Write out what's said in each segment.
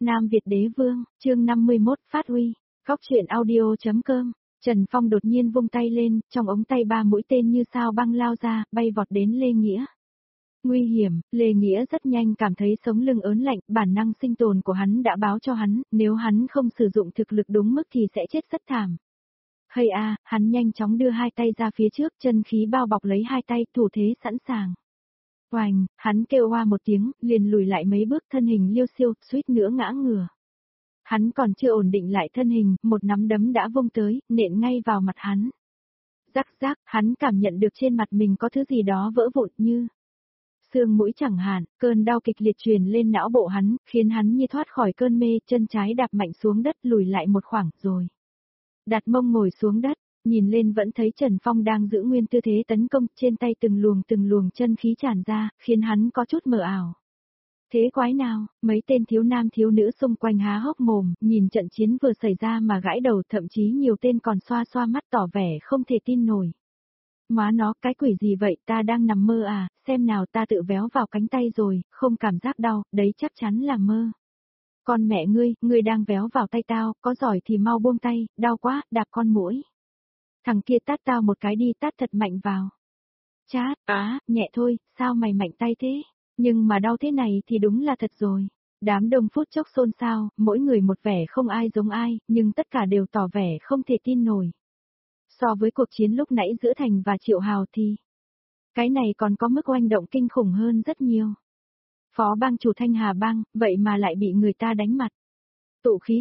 Nam Việt Đế Vương, chương 51 phát huy, góc truyện audio.com. Trần Phong đột nhiên vung tay lên, trong ống tay 3 mũi tên như sao băng lao ra, bay vọt đến Lê Nghĩa. Nguy hiểm, Lê Nghĩa rất nhanh cảm thấy sống lưng ớn lạnh, bản năng sinh tồn của hắn đã báo cho hắn, nếu hắn không sử dụng thực lực đúng mức thì sẽ chết rất thảm. Hay a, hắn nhanh chóng đưa hai tay ra phía trước, chân khí bao bọc lấy hai tay, thủ thế sẵn sàng. Oành, hắn kêu oa một tiếng, liền lùi lại mấy bước, thân hình liêu xiêu, suýt nữa ngã ngửa. Hắn còn chưa ổn định lại thân hình, một nắm đấm đã vung tới, nện ngay vào mặt hắn. Rắc rắc, hắn cảm nhận được trên mặt mình có thứ gì đó vỡ vụn như xương mũi chẳng hạn, cơn đau kịch liệt truyền lên não bộ hắn, khiến hắn như thoát khỏi cơn mê, chân trái đạp mạnh xuống đất, lùi lại một khoảng rồi đặt mông ngồi xuống đất, nhìn lên vẫn thấy Trần Phong đang giữ nguyên tư thế tấn công, trên tay từng luồng chân khí tràn ra, khiến hắn có chút mờ ảo. Thế quái nào, mấy tên thiếu nam thiếu nữ xung quanh há hốc mồm, nhìn trận chiến vừa xảy ra mà gãi đầu, thậm chí nhiều tên còn xoa xoa mắt tỏ vẻ không thể tin nổi. Má nó, cái quỷ gì vậy, ta đang nằm mơ à, xem nào, ta tự véo vào cánh tay rồi, không cảm giác đau, đấy chắc chắn là mơ. Con mẹ ngươi đang véo vào tay tao, có giỏi thì mau buông tay, đau quá, đạp con muỗi. Thằng kia tát tao một cái đi, tát thật mạnh vào. Chát, nhẹ thôi, sao mày mạnh tay thế? Nhưng mà đau thế này thì đúng là thật rồi. Đám đông phút chốc xôn xao, mỗi người một vẻ không ai giống ai, nhưng tất cả đều tỏ vẻ không thể tin nổi. So với cuộc chiến lúc nãy giữa Thành và Triệu Hào thì cái này còn có mức oanh động kinh khủng hơn rất nhiều. Phó bang chủ Thanh Hà bang, vậy mà lại bị người ta đánh mặt. Tụ khí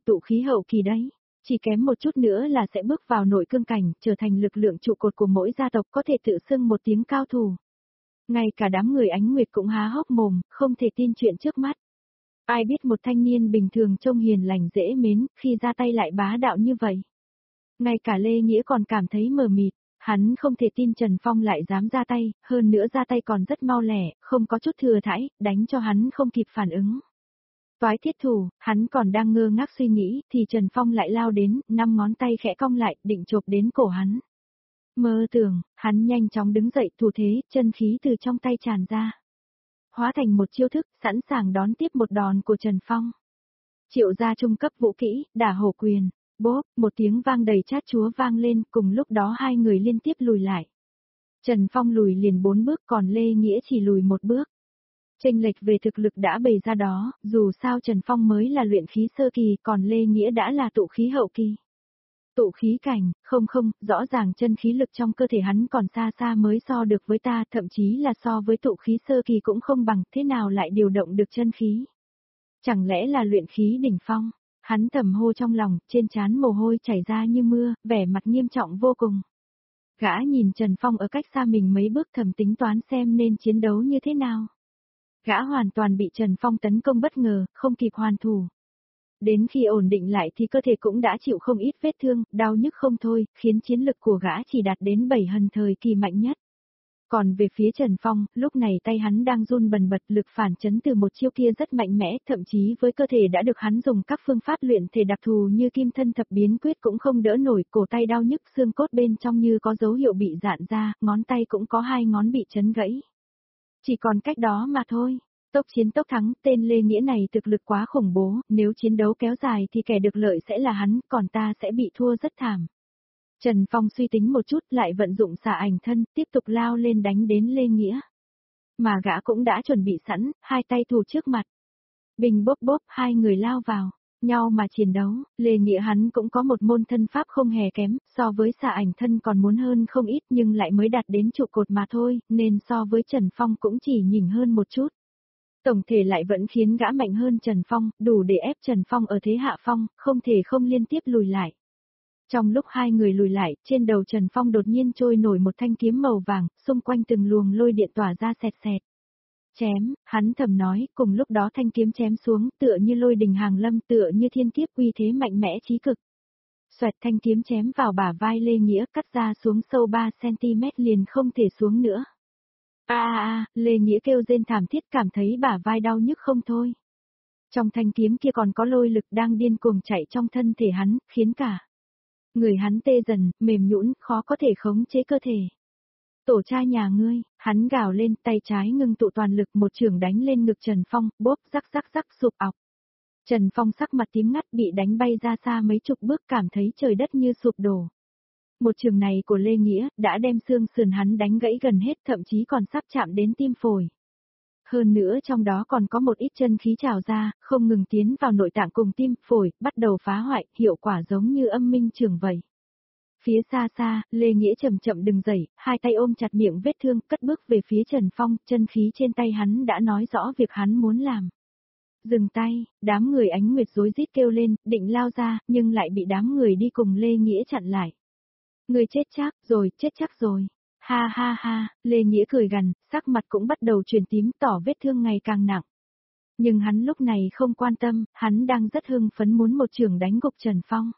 hậu kỳ đấy. Chỉ kém một chút nữa là sẽ bước vào nội cương cảnh, trở thành lực lượng trụ cột của mỗi gia tộc, có thể tự xưng một tiếng cao thủ. Ngay cả đám người Ánh Nguyệt cũng há hốc mồm, không thể tin chuyện trước mắt. Ai biết một thanh niên bình thường trông hiền lành dễ mến, khi ra tay lại bá đạo như vậy. Ngay cả Lê Nghĩa còn cảm thấy mờ mịt, hắn không thể tin Trần Phong lại dám ra tay, hơn nữa ra tay còn rất mau lẻ, không có chút thừa thãi, đánh cho hắn không kịp phản ứng. Toái thiết thủ, hắn còn đang ngơ ngác suy nghĩ, thì Trần Phong lại lao đến, 5 ngón tay khẽ cong lại, định chộp đến cổ hắn. Mơ tưởng, hắn nhanh chóng đứng dậy, thủ thế, chân khí từ trong tay tràn ra. Hóa thành một chiêu thức, sẵn sàng đón tiếp một đòn của Trần Phong. Triệu gia trung cấp vũ kỹ, đả hổ quyền. Bốp, một tiếng vang đầy chát chúa vang lên, cùng lúc đó hai người liên tiếp lùi lại. Trần Phong lùi liền 4 bước, còn Lê Nghĩa chỉ lùi 1 bước. Chênh lệch về thực lực đã bày ra đó, dù sao Trần Phong mới là luyện khí sơ kỳ, còn Lê Nghĩa đã là tụ khí hậu kỳ. Tụ khí cảnh, không, rõ ràng chân khí lực trong cơ thể hắn còn xa xa mới so được với ta, thậm chí là so với tụ khí sơ kỳ cũng không bằng, thế nào lại điều động được chân khí? Chẳng lẽ là luyện khí đỉnh phong? Hắn thầm hô trong lòng, trên trán mồ hôi chảy ra như mưa, vẻ mặt nghiêm trọng vô cùng. Gã nhìn Trần Phong ở cách xa mình mấy bước, thầm tính toán xem nên chiến đấu như thế nào. Gã hoàn toàn bị Trần Phong tấn công bất ngờ, không kịp hoàn thủ. Đến khi ổn định lại thì cơ thể cũng đã chịu không ít vết thương, đau nhức không thôi, khiến chiến lực của gã chỉ đạt đến 7 hần thời kỳ mạnh nhất. Còn về phía Trần Phong, lúc này tay hắn đang run bần bật, lực phản chấn từ một chiêu kia rất mạnh mẽ, thậm chí với cơ thể đã được hắn dùng các phương pháp luyện thể đặc thù như kim thân thập biến quyết cũng không đỡ nổi, cổ tay đau nhức, xương cốt bên trong như có dấu hiệu bị rạn ra, ngón tay cũng có 2 ngón bị chấn gãy. Chỉ còn cách đó mà thôi. Tốc chiến tốc thắng, tên Lê Nghĩa này thực lực quá khủng bố, nếu chiến đấu kéo dài thì kẻ được lợi sẽ là hắn, còn ta sẽ bị thua rất thảm. Trần Phong suy tính một chút, lại vận dụng xả ảnh thân, tiếp tục lao lên đánh đến Lê Nghĩa. Mà gã cũng đã chuẩn bị sẵn, hai tay thủ trước mặt. Bình bốp, hai người lao vào nhau mà chiến đấu. Lê Nghĩa hắn cũng có một môn thân pháp không hề kém, so với xả ảnh thân còn muốn hơn không ít, nhưng lại mới đạt đến trụ cột mà thôi, nên so với Trần Phong cũng chỉ nhỉnh hơn một chút. Tổng thể lại vẫn khiến gã mạnh hơn Trần Phong, đủ để ép Trần Phong ở thế hạ phong, không thể không liên tiếp lùi lại. Trong lúc hai người lùi lại, trên đầu Trần Phong đột nhiên trôi nổi một thanh kiếm màu vàng, xung quanh từng luồng lôi điện tỏa ra sẹt sẹt. Chém, hắn thầm nói, cùng lúc đó thanh kiếm chém xuống, tựa như lôi đình hàng lâm, tựa như thiên kiếp uy thế mạnh mẽ chí cực. Xoẹt, thanh kiếm chém vào bả vai Lê Nghĩa, cắt ra xuống sâu 3 cm liền không thể xuống nữa. Lê Nghĩa kêu rên thảm thiết, cảm thấy bả vai đau nhức không thôi. Trong thanh kiếm kia còn có lôi lực đang điên cuồng chạy trong thân thể hắn, khiến cả người hắn tê dần, mềm nhũn, khó có thể khống chế cơ thể. Tổ cha nhà ngươi, hắn gào lên, tay trái ngưng tụ toàn lực, một chưởng đánh lên ngực Trần Phong, bốp, rắc sụp ọc. Trần Phong sắc mặt tím ngắt bị đánh bay ra xa mấy chục bước cảm thấy trời đất như sụp đổ. Một trường này của Lê Nghĩa đã đem xương sườn hắn đánh gãy gần hết thậm chí còn sắp chạm đến tim phổi. Hơn nữa trong đó còn có một ít chân khí trào ra, không ngừng tiến vào nội tạng cùng tim, phổi, bắt đầu phá hoại, hiệu quả giống như âm minh trường vậy. Phía xa xa, Lê Nghĩa chậm chậm đứng dậy, hai tay ôm chặt miệng vết thương, cất bước về phía Trần Phong, chân khí trên tay hắn đã nói rõ việc hắn muốn làm. Dừng tay, đám người Ánh Nguyệt rối rít kêu lên, định lao ra, nhưng lại bị đám người đi cùng Lê Nghĩa chặn lại. Người chết chắc rồi. Ha ha ha, Lê Nghĩa cười gằn, sắc mặt cũng bắt đầu chuyển tím tỏ vết thương ngày càng nặng. Nhưng hắn lúc này không quan tâm, hắn đang rất hưng phấn muốn một trường đánh gục Trần Phong.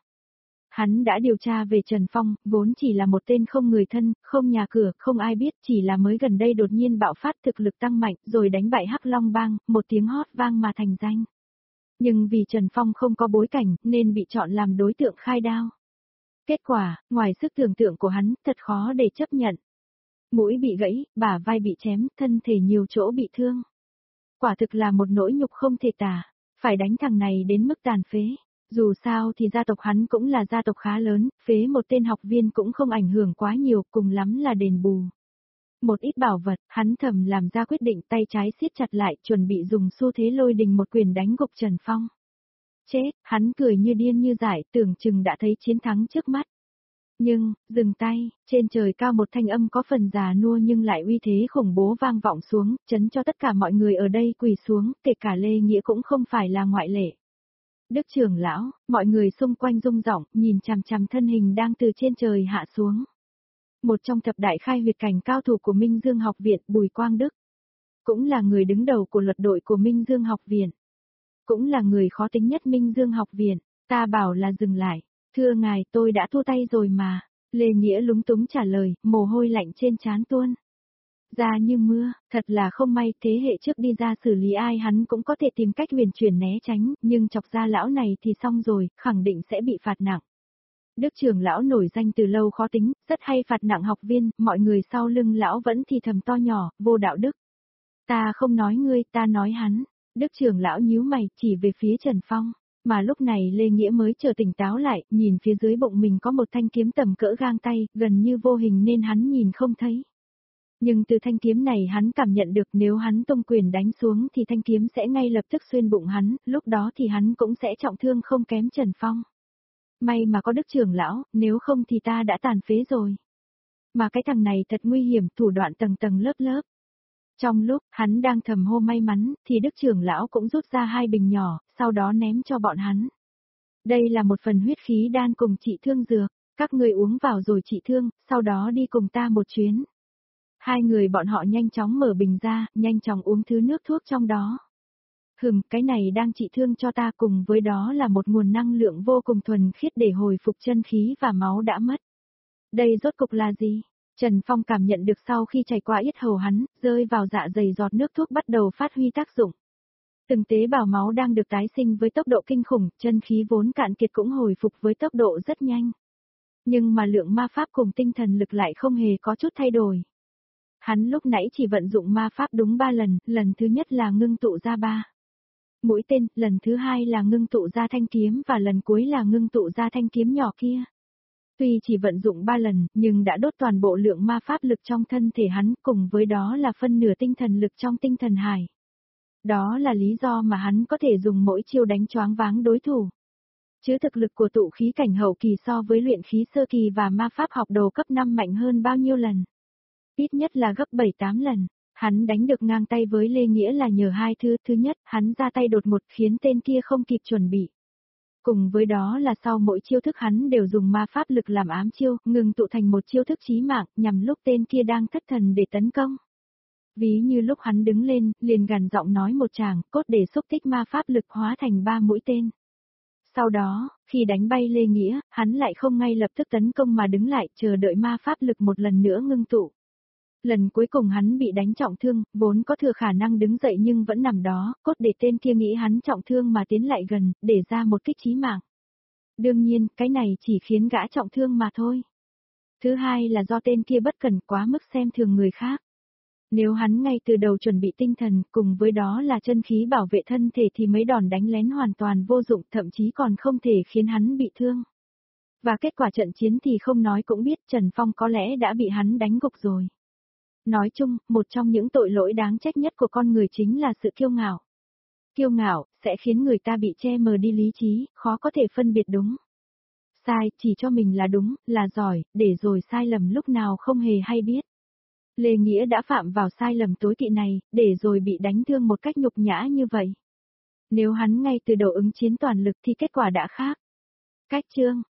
Hắn đã điều tra về Trần Phong, vốn chỉ là một tên không người thân, không nhà cửa, không ai biết, chỉ là mới gần đây đột nhiên bạo phát thực lực tăng mạnh, rồi đánh bại Hắc Long Bang, một tiếng hót vang mà thành danh. Nhưng vì Trần Phong không có bối cảnh, nên bị chọn làm đối tượng khai đao. Kết quả, ngoài sức tưởng tượng của hắn, thật khó để chấp nhận. Mũi bị gãy, bả vai bị chém, thân thể nhiều chỗ bị thương. Quả thực là một nỗi nhục không thể tả, phải đánh thằng này đến mức tàn phế. Dù sao thì gia tộc hắn cũng là gia tộc khá lớn, phế một tên học viên cũng không ảnh hưởng quá nhiều, cùng lắm là đền bù. Một ít bảo vật, hắn thầm làm ra quyết định tay trái siết chặt lại, chuẩn bị dùng xu thế lôi đình một quyền đánh gục Trần Phong. Chết, hắn cười như điên như dại, tưởng chừng đã thấy chiến thắng trước mắt. Nhưng, dừng tay, trên trời cao một thanh âm có phần già nua nhưng lại uy thế khủng bố vang vọng xuống, chấn cho tất cả mọi người ở đây quỳ xuống, kể cả Lê Nghĩa cũng không phải là ngoại lệ. Đức trưởng lão, mọi người xung quanh rung rỏng, nhìn chằm chằm thân hình đang từ trên trời hạ xuống. Một trong thập đại khai huyệt cảnh cao thủ của Minh Dương học viện, Bùi Quang Đức. Cũng là người đứng đầu của luật đội của Minh Dương học viện. Cũng là người khó tính nhất Minh Dương học viện, ta bảo là dừng lại. Thưa ngài, tôi đã thu tay rồi mà. Lê Nghĩa lúng túng trả lời, mồ hôi lạnh trên trán tuôn ra như mưa, thật là không may, thế hệ trước đi ra xử lý ai hắn cũng có thể tìm cách huyền chuyển né tránh, nhưng chọc ra lão này thì xong rồi, khẳng định sẽ bị phạt nặng. Đức trưởng lão nổi danh từ lâu khó tính, rất hay phạt nặng học viên, mọi người sau lưng lão vẫn thì thầm to nhỏ, vô đạo đức. Ta không nói ngươi, ta nói hắn. Đức trưởng lão nhíu mày, chỉ về phía Trần Phong. Mà lúc này Lê Nghĩa mới chờ tỉnh táo lại, nhìn phía dưới bụng mình có một thanh kiếm tầm cỡ gang tay, gần như vô hình nên hắn nhìn không thấy. Nhưng từ thanh kiếm này hắn cảm nhận được nếu hắn tung quyền đánh xuống thì thanh kiếm sẽ ngay lập tức xuyên bụng hắn, lúc đó thì hắn cũng sẽ trọng thương không kém Trần Phong. May mà có Đức trưởng lão, nếu không thì ta đã tàn phế rồi. Mà cái thằng này thật nguy hiểm, thủ đoạn tầng tầng lớp lớp. Trong lúc hắn đang thầm hô may mắn, thì Đức trưởng lão cũng rút ra 2 bình nhỏ, sau đó ném cho bọn hắn. Đây là một phần huyết khí đan cùng trị thương dược, các người uống vào rồi trị thương, sau đó đi cùng ta một chuyến. 2 người bọn họ nhanh chóng mở bình ra, nhanh chóng uống thứ nước thuốc trong đó. Cái này đang trị thương cho ta, cùng với đó là một nguồn năng lượng vô cùng thuần khiết để hồi phục chân khí và máu đã mất. Đây rốt cục là gì? Trần Phong cảm nhận được sau khi chảy qua yết hầu hắn, rơi vào dạ dày giọt nước thuốc bắt đầu phát huy tác dụng. Từng tế bào máu đang được tái sinh với tốc độ kinh khủng, chân khí vốn cạn kiệt cũng hồi phục với tốc độ rất nhanh. Nhưng mà lượng ma pháp cùng tinh thần lực lại không hề có chút thay đổi. Hắn lúc nãy chỉ vận dụng ma pháp đúng 3 lần, lần thứ nhất là ngưng tụ ra 3 mũi tên, lần thứ 2 là ngưng tụ ra thanh kiếm và lần cuối là ngưng tụ ra thanh kiếm nhỏ kia. Tuy chỉ vận dụng 3 lần, nhưng đã đốt toàn bộ lượng ma pháp lực trong thân thể hắn, cùng với đó là phân nửa tinh thần lực trong tinh thần hải. Đó là lý do mà hắn có thể dùng mỗi chiêu đánh choáng váng đối thủ. Chứ thực lực của tụ khí cảnh hậu kỳ so với luyện khí sơ kỳ và ma pháp học đồ cấp 5 mạnh hơn bao nhiêu lần? Ít nhất là gấp 7-8 lần. Hắn đánh được ngang tay với Lê Nghĩa là nhờ 2 thứ. Thứ nhất, hắn ra tay đột ngột khiến tên kia không kịp chuẩn bị. Cùng với đó là sau mỗi chiêu thức hắn đều dùng ma pháp lực làm ám chiêu, ngừng tụ thành một chiêu thức chí mạng, nhằm lúc tên kia đang thất thần để tấn công. Ví như lúc hắn đứng lên, liền gằn giọng nói một tràng, cốt để xúc tích ma pháp lực hóa thành 3 mũi tên. Sau đó, khi đánh bay Lê Nghĩa, hắn lại không ngay lập tức tấn công mà đứng lại, chờ đợi ma pháp lực một lần nữa ngưng tụ. Lần cuối cùng hắn bị đánh trọng thương, vốn có thừa khả năng đứng dậy nhưng vẫn nằm đó, cốt để tên kia nghĩ hắn trọng thương mà tiến lại gần, để ra một kích chí mạng. Đương nhiên, cái này chỉ khiến gã trọng thương mà thôi. Thứ hai là do tên kia bất cẩn quá mức xem thường người khác. Nếu hắn ngay từ đầu chuẩn bị tinh thần, cùng với đó là chân khí bảo vệ thân thể thì mấy đòn đánh lén hoàn toàn vô dụng, thậm chí còn không thể khiến hắn bị thương. Và kết quả trận chiến thì không nói cũng biết Trần Phong có lẽ đã bị hắn đánh gục rồi. Nói chung, một trong những tội lỗi đáng trách nhất của con người chính là sự kiêu ngạo. Kiêu ngạo, sẽ khiến người ta bị che mờ đi lý trí, khó có thể phân biệt đúng. Sai, chỉ cho mình là đúng, là giỏi, để rồi sai lầm lúc nào không hề hay biết. Lê Nghĩa đã phạm vào sai lầm tối kỵ này, để rồi bị đánh thương một cách nhục nhã như vậy. Nếu hắn ngay từ đầu ứng chiến toàn lực thì kết quả đã khác. Cách chương